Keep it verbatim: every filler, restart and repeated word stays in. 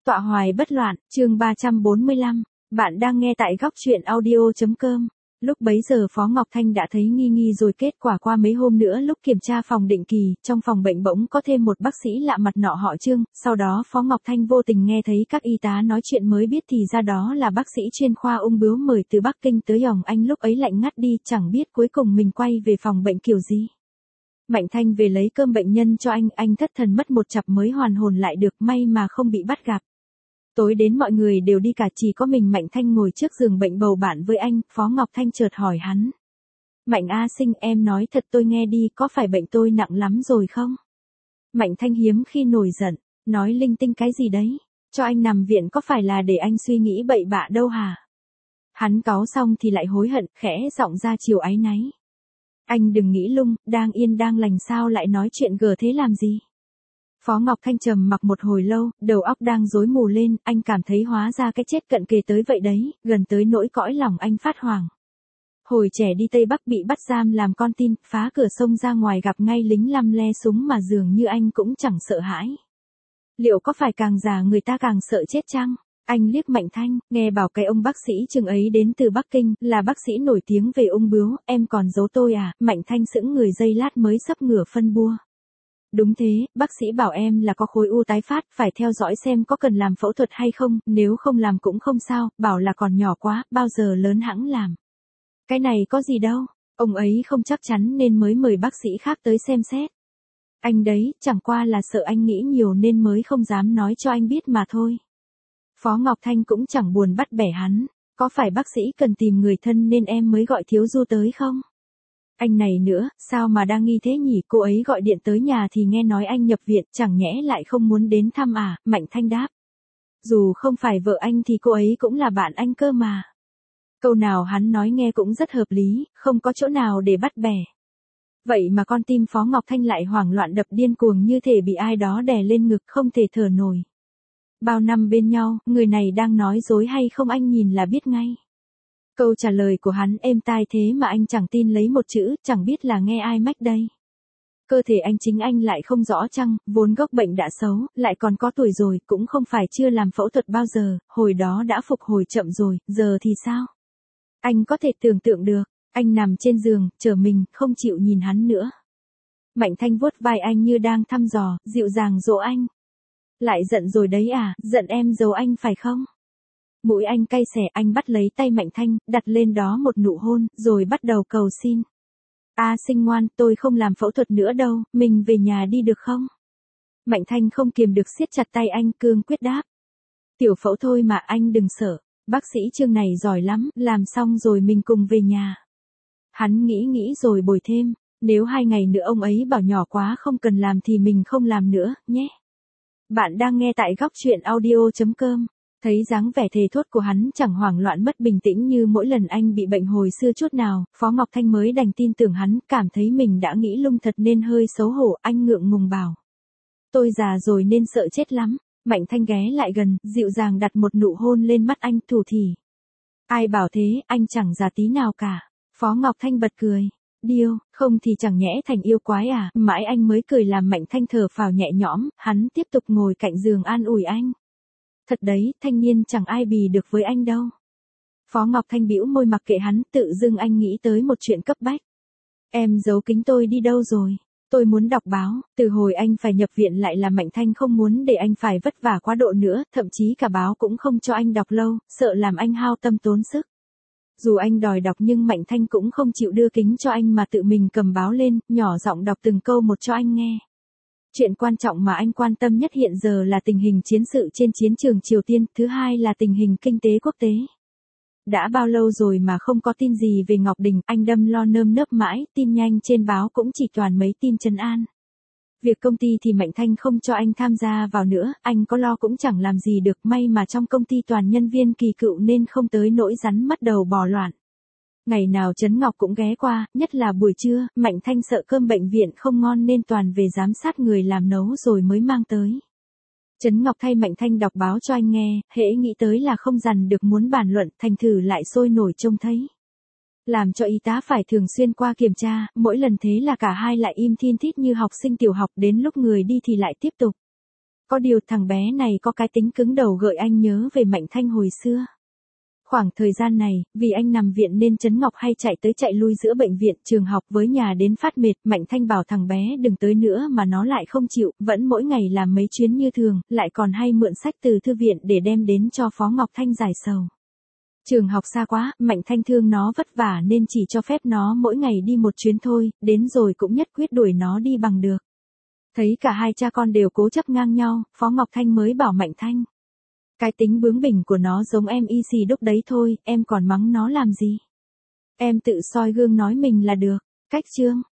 Tọa hoài bất loạn, chương ba trăm bốn mươi lăm, bạn đang nghe tại góc truyện audio.com. Lúc bấy giờ Phó Ngọc Thanh đã thấy nghi nghi rồi, kết quả qua mấy hôm nữa lúc kiểm tra phòng định kỳ, trong phòng bệnh bỗng có thêm một bác sĩ lạ mặt nọ họ Trương, sau đó Phó Ngọc Thanh vô tình nghe thấy các y tá nói chuyện mới biết thì ra đó là bác sĩ chuyên khoa ung bướu mời từ Bắc Kinh tới Yòng Anh, lúc ấy lạnh ngắt đi, chẳng biết cuối cùng mình quay về phòng bệnh kiểu gì. Mạnh Thanh về lấy cơm bệnh nhân cho anh, anh thất thần mất một chặp mới hoàn hồn lại được, may mà không bị bắt gặp. Tối đến mọi người đều đi cả, chỉ có mình Mạnh Thanh ngồi trước giường bệnh bầu bạn với anh. Phó Ngọc Thanh chợt hỏi hắn. Mạnh A Sinh, em nói thật tôi nghe đi, có phải bệnh tôi nặng lắm rồi không? Mạnh Thanh hiếm khi nổi giận, nói linh tinh cái gì đấy, cho anh nằm viện có phải là để anh suy nghĩ bậy bạ đâu hả? Hắn cáu xong thì lại hối hận, khẽ giọng ra chiều áy náy. Anh đừng nghĩ lung, đang yên đang lành sao lại nói chuyện gờ thế làm gì? Phó Ngọc Thanh trầm mặc một hồi lâu, đầu óc đang rối mù lên, anh cảm thấy hóa ra cái chết cận kề tới vậy đấy, gần tới nỗi cõi lòng anh phát hoảng. Hồi trẻ đi Tây Bắc bị bắt giam làm con tin, phá cửa sông ra ngoài gặp ngay lính lăm le súng mà dường như anh cũng chẳng sợ hãi. Liệu có phải càng già người ta càng sợ chết chăng? Anh liếc Mạnh Thanh, nghe bảo cái ông bác sĩ Trương ấy đến từ Bắc Kinh, là bác sĩ nổi tiếng về ung bướu, em còn giấu tôi à? Mạnh Thanh sững người giây lát mới sắp ngửa phân bua. Đúng thế, bác sĩ bảo em là có khối u tái phát, phải theo dõi xem có cần làm phẫu thuật hay không, nếu không làm cũng không sao, bảo là còn nhỏ quá, bao giờ lớn hẵng làm. Cái này có gì đâu, ông ấy không chắc chắn nên mới mời bác sĩ khác tới xem xét. Anh đấy, chẳng qua là sợ anh nghĩ nhiều nên mới không dám nói cho anh biết mà thôi. Phó Ngọc Thanh cũng chẳng buồn bắt bẻ hắn, có phải bác sĩ cần tìm người thân nên em mới gọi Thiếu Du tới không? Anh này nữa, sao mà đang nghi thế nhỉ, cô ấy gọi điện tới nhà thì nghe nói anh nhập viện, chẳng nhẽ lại không muốn đến thăm à? Mạnh Thanh đáp. Dù không phải vợ anh thì cô ấy cũng là bạn anh cơ mà. Câu nào hắn nói nghe cũng rất hợp lý, không có chỗ nào để bắt bẻ. Vậy mà con tim Phó Ngọc Thanh lại hoảng loạn đập điên cuồng như thể bị ai đó đè lên ngực không thể thở nổi. Bao năm bên nhau, người này đang nói dối hay không anh nhìn là biết ngay. Câu trả lời của hắn êm tai thế mà anh chẳng tin lấy một chữ, chẳng biết là nghe ai mách đây. Cơ thể anh chính anh lại không rõ chăng, vốn gốc bệnh đã xấu, lại còn có tuổi rồi, cũng không phải chưa làm phẫu thuật bao giờ, hồi đó đã phục hồi chậm rồi, giờ thì sao? Anh có thể tưởng tượng được, anh nằm trên giường, chờ mình, không chịu nhìn hắn nữa. Mạnh Thanh vuốt vai anh như đang thăm dò, dịu dàng dỗ anh. Lại giận rồi đấy à, giận em giấu anh phải không? Mũi anh cay xè, anh bắt lấy tay Mạnh Thanh, đặt lên đó một nụ hôn, rồi bắt đầu cầu xin. A Sinh ngoan, tôi không làm phẫu thuật nữa đâu, mình về nhà đi được không? Mạnh Thanh không kiềm được siết chặt tay anh, cương quyết đáp. Tiểu phẫu thôi mà anh đừng sợ, bác sĩ Trương này giỏi lắm, làm xong rồi mình cùng về nhà. Hắn nghĩ nghĩ rồi bồi thêm, nếu hai ngày nữa ông ấy bảo nhỏ quá không cần làm thì mình không làm nữa, nhé. Bạn đang nghe tại góc truyện audio.com. Thấy dáng vẻ thề thốt của hắn chẳng hoảng loạn mất bình tĩnh như mỗi lần anh bị bệnh hồi xưa chút nào, Phó Ngọc Thanh mới đành tin tưởng hắn, cảm thấy mình đã nghĩ lung thật nên hơi xấu hổ, anh ngượng ngùng bảo. Tôi già rồi nên sợ chết lắm. Mạnh Thanh ghé lại gần, dịu dàng đặt một nụ hôn lên mắt anh, thủ thỉ. Ai bảo thế, anh chẳng già tí nào cả. Phó Ngọc Thanh bật cười. Điêu, không thì chẳng nhẽ thành yêu quái à, mãi anh mới cười làm Mạnh Thanh thở phào nhẹ nhõm, hắn tiếp tục ngồi cạnh giường an ủi anh. Thật đấy, thanh niên chẳng ai bì được với anh đâu. Phó Ngọc Thanh bĩu môi mặc kệ hắn, tự dưng anh nghĩ tới một chuyện cấp bách. Em giấu kính tôi đi đâu rồi? Tôi muốn đọc báo, từ hồi anh phải nhập viện lại là Mạnh Thanh không muốn để anh phải vất vả quá độ nữa, thậm chí cả báo cũng không cho anh đọc lâu, sợ làm anh hao tâm tốn sức. Dù anh đòi đọc nhưng Mạnh Thanh cũng không chịu đưa kính cho anh mà tự mình cầm báo lên, nhỏ giọng đọc từng câu một cho anh nghe. Chuyện quan trọng mà anh quan tâm nhất hiện giờ là tình hình chiến sự trên chiến trường Triều Tiên, thứ hai là tình hình kinh tế quốc tế. Đã bao lâu rồi mà không có tin gì về Ngọc Đình, anh đâm lo nơm nớp mãi, tin nhanh trên báo cũng chỉ toàn mấy tin trấn an. Việc công ty thì Mạnh Thanh không cho anh tham gia vào nữa, anh có lo cũng chẳng làm gì được, may mà trong công ty toàn nhân viên kỳ cựu nên không tới nỗi rắn mất đầu bò loạn. Ngày nào Trấn Ngọc cũng ghé qua, nhất là buổi trưa, Mạnh Thanh sợ cơm bệnh viện không ngon nên toàn về giám sát người làm nấu rồi mới mang tới. Trấn Ngọc thay Mạnh Thanh đọc báo cho anh nghe, hễ nghĩ tới là không dằn được muốn bàn luận, thành thử lại sôi nổi trông thấy. Làm cho y tá phải thường xuyên qua kiểm tra, mỗi lần thế là cả hai lại im thin thít như học sinh tiểu học, đến lúc người đi thì lại tiếp tục. Có điều thằng bé này có cái tính cứng đầu gợi anh nhớ về Mạnh Thanh hồi xưa. Khoảng thời gian này, vì anh nằm viện nên Trấn Ngọc hay chạy tới chạy lui giữa bệnh viện, trường học với nhà đến phát mệt, Mạnh Thanh bảo thằng bé đừng tới nữa mà nó lại không chịu, vẫn mỗi ngày làm mấy chuyến như thường, lại còn hay mượn sách từ thư viện để đem đến cho Phó Ngọc Thanh giải sầu. Trường học xa quá, Mạnh Thanh thương nó vất vả nên chỉ cho phép nó mỗi ngày đi một chuyến thôi, đến rồi cũng nhất quyết đuổi nó đi bằng được. Thấy cả hai cha con đều cố chấp ngang nhau, Phó Ngọc Thanh mới bảo Mạnh Thanh. Cái tính bướng bỉnh của nó giống em y xì đúc đấy thôi, em còn mắng nó làm gì? Em tự soi gương nói mình là được. Cách chương